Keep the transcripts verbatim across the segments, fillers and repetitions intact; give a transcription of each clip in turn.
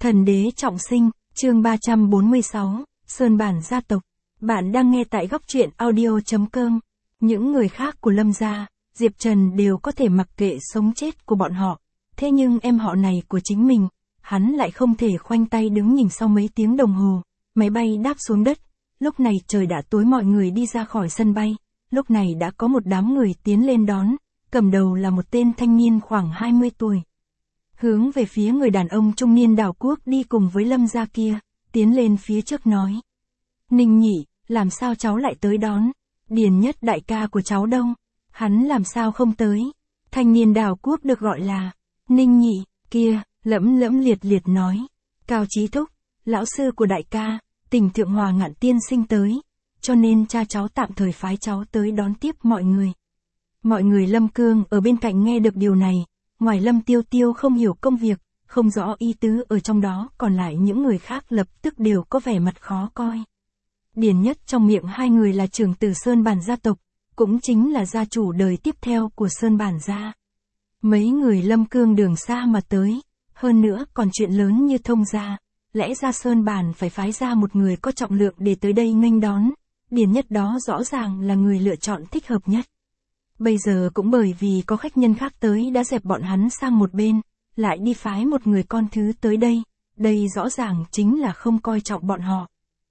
Thần đế trọng sinh, chương ba trăm bốn mươi sáu, Sơn Bản gia tộc. Bạn đang nghe tại góc truyện audio chấm com. Những người khác của Lâm gia, Diệp Trần đều có thể mặc kệ sống chết của bọn họ. Thế nhưng em họ này của chính mình, hắn lại không thể khoanh tay đứng nhìn sau mấy tiếng đồng hồ. Máy bay đáp xuống đất, lúc này trời đã tối, mọi người đi ra khỏi sân bay. Lúc này đã có một đám người tiến lên đón, cầm đầu là một tên thanh niên khoảng hai mươi tuổi. Hướng về phía người đàn ông trung niên đảo quốc đi cùng với Lâm gia kia, tiến lên phía trước nói. Ninh Nhị, làm sao cháu lại tới đón? Điền Nhất đại ca của cháu đâu? Hắn làm sao không tới? Thanh niên đảo quốc được gọi là Ninh Nhị, kia, lẫm lẫm liệt liệt nói. Cao Chí Thúc, lão sư của đại ca, Tỉnh Thượng Hòa Ngạn tiên sinh tới, cho nên cha cháu tạm thời phái cháu tới đón tiếp mọi người. Mọi người Lâm Cương ở bên cạnh nghe được điều này, ngoài Lâm Tiêu Tiêu không hiểu công việc, không rõ ý tứ ở trong đó, còn lại những người khác lập tức đều có vẻ mặt khó coi. Điền Nhất trong miệng hai người là trưởng tử Sơn Bản gia tộc, cũng chính là gia chủ đời tiếp theo của Sơn Bản gia. Mấy người Lâm Cương đường xa mà tới, hơn nữa còn chuyện lớn như thông gia, lẽ ra Sơn Bản phải phái ra một người có trọng lượng để tới đây nghênh đón, Điền Nhất đó rõ ràng là người lựa chọn thích hợp nhất. Bây giờ cũng bởi vì có khách nhân khác tới đã dẹp bọn hắn sang một bên, lại đi phái một người con thứ tới đây, đây rõ ràng chính là không coi trọng bọn họ.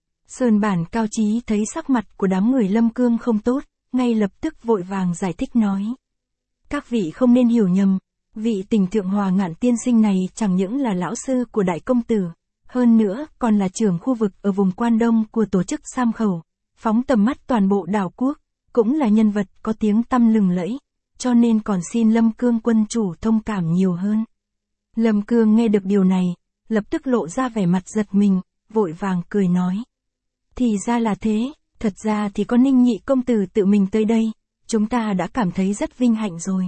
Sơn Bản Cao Chí thấy sắc mặt của đám người Lâm Cương không tốt, ngay lập tức vội vàng giải thích nói. Các vị không nên hiểu nhầm, vị Tỉnh Thượng Hòa Ngạn tiên sinh này chẳng những là lão sư của đại công tử, hơn nữa còn là trưởng khu vực ở vùng Quan Đông của tổ chức Sam Khẩu, phóng tầm mắt toàn bộ đảo quốc, cũng là nhân vật có tiếng tăm lừng lẫy, cho nên còn xin Lâm Cương quân chủ thông cảm nhiều hơn. Lâm Cương nghe được điều này, lập tức lộ ra vẻ mặt giật mình, vội vàng cười nói. Thì ra là thế, thật ra thì có Ninh Nhị công tử tự mình tới đây, chúng ta đã cảm thấy rất vinh hạnh rồi.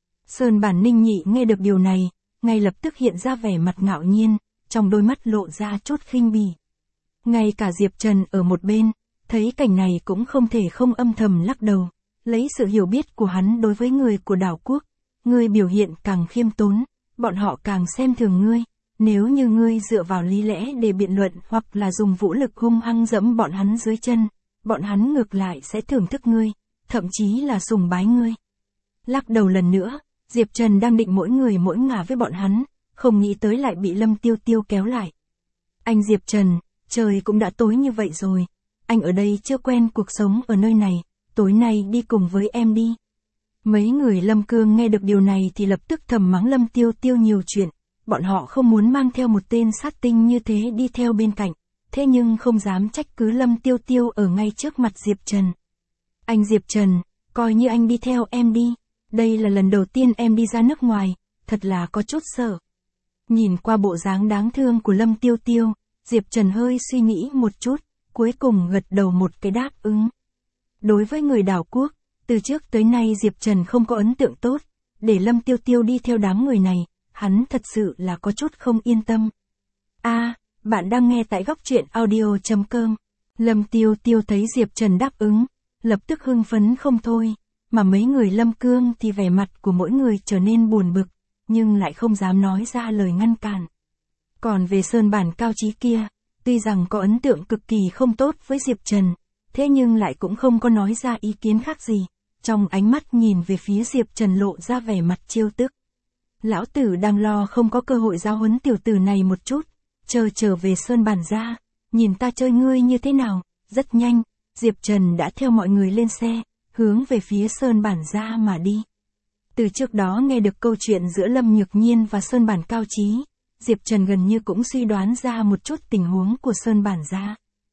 Sơn Bản Ninh Nhị nghe được điều này, ngay lập tức hiện ra vẻ mặt ngạo nhiên, trong đôi mắt lộ ra chút khinh bỉ. Ngay cả Diệp Trần ở một bên, thấy cảnh này cũng không thể không âm thầm lắc đầu, lấy sự hiểu biết của hắn đối với người của đảo quốc, ngươi biểu hiện càng khiêm tốn, bọn họ càng xem thường ngươi, nếu như ngươi dựa vào lý lẽ để biện luận hoặc là dùng vũ lực hung hăng dẫm bọn hắn dưới chân, bọn hắn ngược lại sẽ thưởng thức ngươi, thậm chí là sùng bái ngươi. Lắc đầu lần nữa, Diệp Trần đang định mỗi người mỗi ngả với bọn hắn, không nghĩ tới lại bị Lâm Tiêu Tiêu kéo lại. Anh Diệp Trần, trời cũng đã tối như vậy rồi. Anh ở đây chưa quen cuộc sống ở nơi này, tối nay đi cùng với em đi. Mấy người Lâm Cương nghe được điều này thì lập tức thầm mắng Lâm Tiêu Tiêu nhiều chuyện, bọn họ không muốn mang theo một tên sát tinh như thế đi theo bên cạnh, thế nhưng không dám trách cứ Lâm Tiêu Tiêu ở ngay trước mặt Diệp Trần. Anh Diệp Trần, coi như anh đi theo em đi, đây là lần đầu tiên em đi ra nước ngoài, thật là có chút sợ. Nhìn qua bộ dáng đáng thương của Lâm Tiêu Tiêu, Diệp Trần hơi suy nghĩ một chút, cuối cùng gật đầu một cái đáp ứng. Đối với người đảo quốc, từ trước tới nay Diệp Trần không có ấn tượng tốt, để Lâm Tiêu Tiêu đi theo đám người này, hắn thật sự là có chút không yên tâm. A, à, bạn đang nghe tại góc truyện audio chấm com. Lâm Tiêu Tiêu thấy Diệp Trần đáp ứng, lập tức hưng phấn không thôi, mà mấy người Lâm Cương thì vẻ mặt của mỗi người trở nên buồn bực, nhưng lại không dám nói ra lời ngăn cản. Còn về Sơn Bản Cao Chí kia, tuy rằng có ấn tượng cực kỳ không tốt với Diệp Trần, thế nhưng lại cũng không có nói ra ý kiến khác gì, trong ánh mắt nhìn về phía Diệp Trần lộ ra vẻ mặt trêu tức. Lão tử đang lo không có cơ hội giáo huấn tiểu tử này một chút, chờ trở về Sơn Bản gia, nhìn ta chơi ngươi như thế nào. Rất nhanh, Diệp Trần đã theo mọi người lên xe, hướng về phía Sơn Bản gia mà đi. Từ trước đó nghe được câu chuyện giữa Lâm Nhược Nhiên và Sơn Bản Cao Chí, Diệp Trần gần như cũng suy đoán ra một chút tình huống của Sơn Bản gia.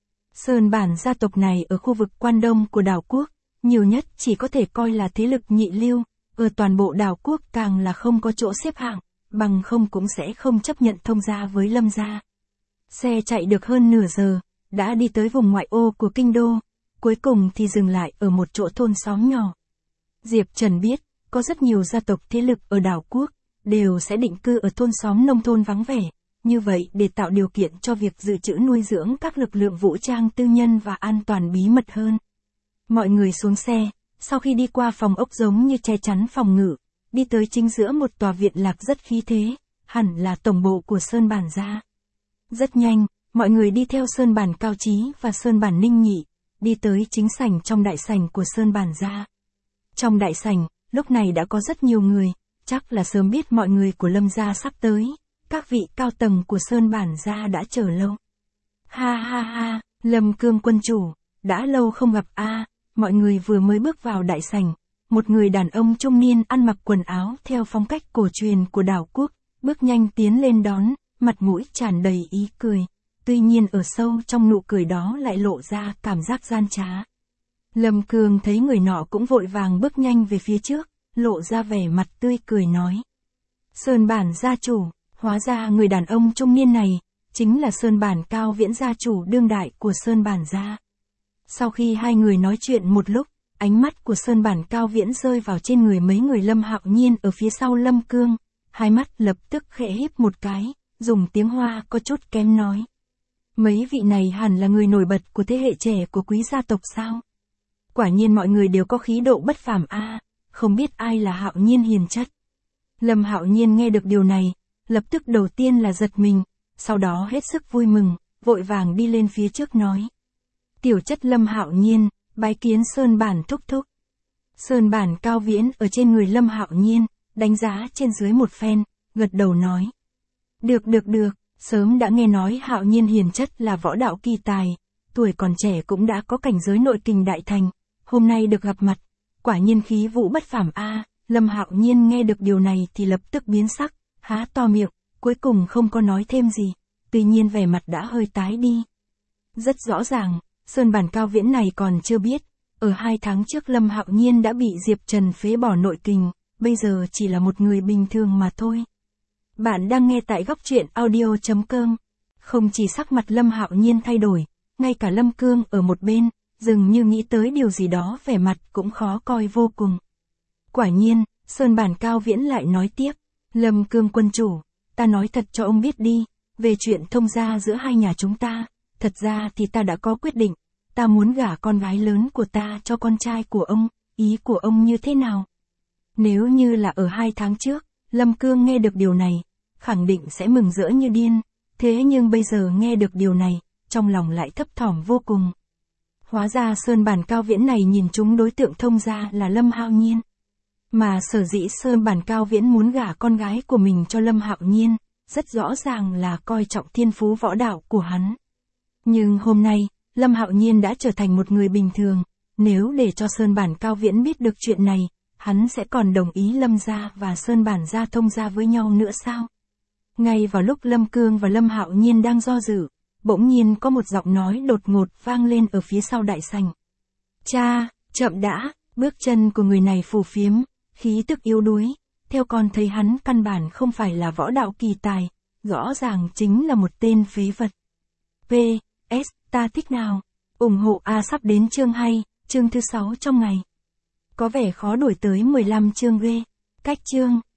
Sơn Bản gia tộc này ở khu vực Quan Đông của đảo quốc, nhiều nhất chỉ có thể coi là thế lực nhị lưu, ở toàn bộ đảo quốc càng là không có chỗ xếp hạng, bằng không cũng sẽ không chấp nhận thông gia với Lâm gia. Xe chạy được hơn nửa giờ, đã đi tới vùng ngoại ô của kinh đô, cuối cùng thì dừng lại ở một chỗ thôn xóm nhỏ. Diệp Trần biết, có rất nhiều gia tộc thế lực ở đảo quốc, đều sẽ định cư ở thôn xóm nông thôn vắng vẻ, như vậy để tạo điều kiện cho việc dự trữ nuôi dưỡng các lực lượng vũ trang tư nhân và an toàn bí mật hơn. Mọi người xuống xe, sau khi đi qua phòng ốc giống như che chắn phòng ngự, đi tới chính giữa một tòa viện lạc rất khí thế, hẳn là tổng bộ của Sơn Bản gia. Rất nhanh, mọi người đi theo Sơn Bản Cao Chí và Sơn Bản Ninh Nhị, đi tới chính sảnh trong đại sảnh của Sơn Bản gia. Trong đại sảnh, lúc này đã có rất nhiều người, chắc là sớm biết mọi người của Lâm gia sắp tới, các vị cao tầng của Sơn Bản gia đã chờ lâu. Ha ha ha, Lâm Cương quân chủ, đã lâu không gặp a. Mọi người vừa mới bước vào đại sảnh, một người đàn ông trung niên ăn mặc quần áo theo phong cách cổ truyền của đảo quốc, bước nhanh tiến lên đón, mặt mũi tràn đầy ý cười, tuy nhiên ở sâu trong nụ cười đó lại lộ ra cảm giác gian trá. Lâm Cương thấy người nọ cũng vội vàng bước nhanh về phía trước, lộ ra vẻ mặt tươi cười nói. Sơn Bản gia chủ, hóa ra người đàn ông trung niên này, chính là Sơn Bản Cao Viễn gia chủ đương đại của Sơn Bản gia. Sau khi hai người nói chuyện một lúc, ánh mắt của Sơn Bản Cao Viễn rơi vào trên người mấy người Lâm Hạo Nhiên ở phía sau Lâm Cương, hai mắt lập tức khẽ híp một cái, dùng tiếng Hoa có chút kém nói. Mấy vị này hẳn là người nổi bật của thế hệ trẻ của quý gia tộc sao? Quả nhiên mọi người đều có khí độ bất phàm a, không biết ai là Hạo Nhiên hiền chất. Lâm Hạo Nhiên nghe được điều này, lập tức đầu tiên là giật mình, sau đó hết sức vui mừng, vội vàng đi lên phía trước nói. Tiểu chất Lâm Hạo Nhiên, bái kiến Sơn Bản thúc thúc. Sơn Bản Cao Viễn ở trên người Lâm Hạo Nhiên, đánh giá trên dưới một phen, gật đầu nói. Được được được, sớm đã nghe nói Hạo Nhiên hiền chất là võ đạo kỳ tài, tuổi còn trẻ cũng đã có cảnh giới nội kình đại thành, hôm nay được gặp mặt, quả nhiên khí vũ bất phàm a. Lâm Hạo Nhiên nghe được điều này thì lập tức biến sắc, há to miệng, cuối cùng không có nói thêm gì, tuy nhiên vẻ mặt đã hơi tái đi. Rất rõ ràng, Sơn Bản Cao Viễn này còn chưa biết, ở hai tháng trước Lâm Hạo Nhiên đã bị Diệp Trần phế bỏ nội kình, bây giờ chỉ là một người bình thường mà thôi. Bạn đang nghe tại góc truyện audio chấm com. Không chỉ sắc mặt Lâm Hạo Nhiên thay đổi, ngay cả Lâm Cương ở một bên, dường như nghĩ tới điều gì đó, vẻ mặt cũng khó coi vô cùng. Quả nhiên, Sơn Bản Cao Viễn lại nói tiếp, Lâm Cương quân chủ, ta nói thật cho ông biết đi, về chuyện thông gia giữa hai nhà chúng ta, thật ra thì ta đã có quyết định, ta muốn gả con gái lớn của ta cho con trai của ông, ý của ông như thế nào? Nếu như là ở hai tháng trước, Lâm Cương nghe được điều này, khẳng định sẽ mừng rỡ như điên, thế nhưng bây giờ nghe được điều này, trong lòng lại thấp thỏm vô cùng. Hóa ra Sơn Bản Cao Viễn này nhìn trúng đối tượng thông gia là Lâm Hạo Nhiên. Mà sở dĩ Sơn Bản Cao Viễn muốn gả con gái của mình cho Lâm Hạo Nhiên, rất rõ ràng là coi trọng thiên phú võ đạo của hắn. Nhưng hôm nay, Lâm Hạo Nhiên đã trở thành một người bình thường, nếu để cho Sơn Bản Cao Viễn biết được chuyện này, hắn sẽ còn đồng ý Lâm gia và Sơn Bản gia thông gia với nhau nữa sao? Ngay vào lúc Lâm Cương và Lâm Hạo Nhiên đang do dự, bỗng nhiên có một giọng nói đột ngột vang lên ở phía sau đại sảnh. Cha, chậm đã, bước chân của người này phù phiếm, khí tức yếu đuối, theo con thấy hắn căn bản không phải là võ đạo kỳ tài, rõ ràng chính là một tên phế vật. pê ét, ta thích nào? ủng hộ A sắp đến chương hay, chương thứ sáu trong ngày. Có vẻ khó đổi tới mười lăm chương ghê. Cách chương.